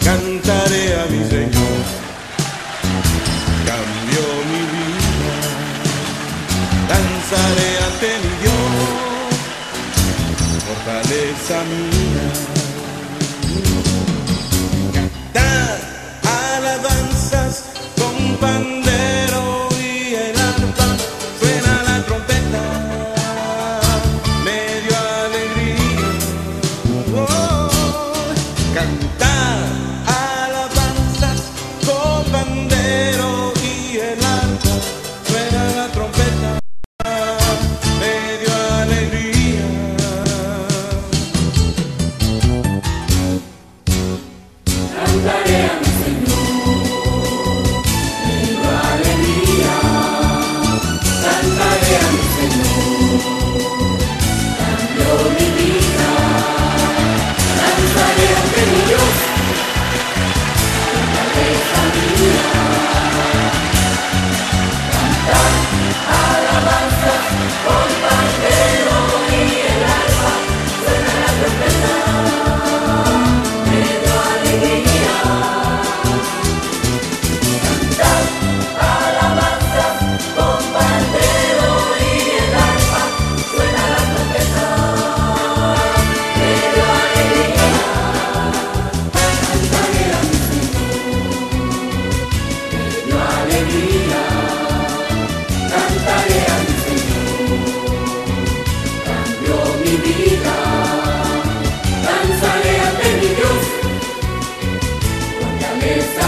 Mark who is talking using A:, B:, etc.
A: cantaré a mi Señor. Cambió mi vida, danzaré ante mi Dios, fortaleza mía. Cantar alabanzas con pandero y el arpa, suena la trompeta, medio alegría. Oh, cantar alabanzas con pandero y el arpa, suena la trompeta, medio alegría.
B: Cantaré a mi Señor, medio alegría. Cantaré a mi Señor, cambió mi vida. Danzaré ante mi Dios, fortaleza mía. Cantar alabanzas con pandero y el arpa, suena la trompeta, medio alegría. Cantar alabanzas con pandero y el arpa, suena la trompeta, medio alegría. Cantaré a mi Señor, medio alegría. Cantaré a mi Señor, cambió mi vida. Danzaré ante mi Dios, fortaleza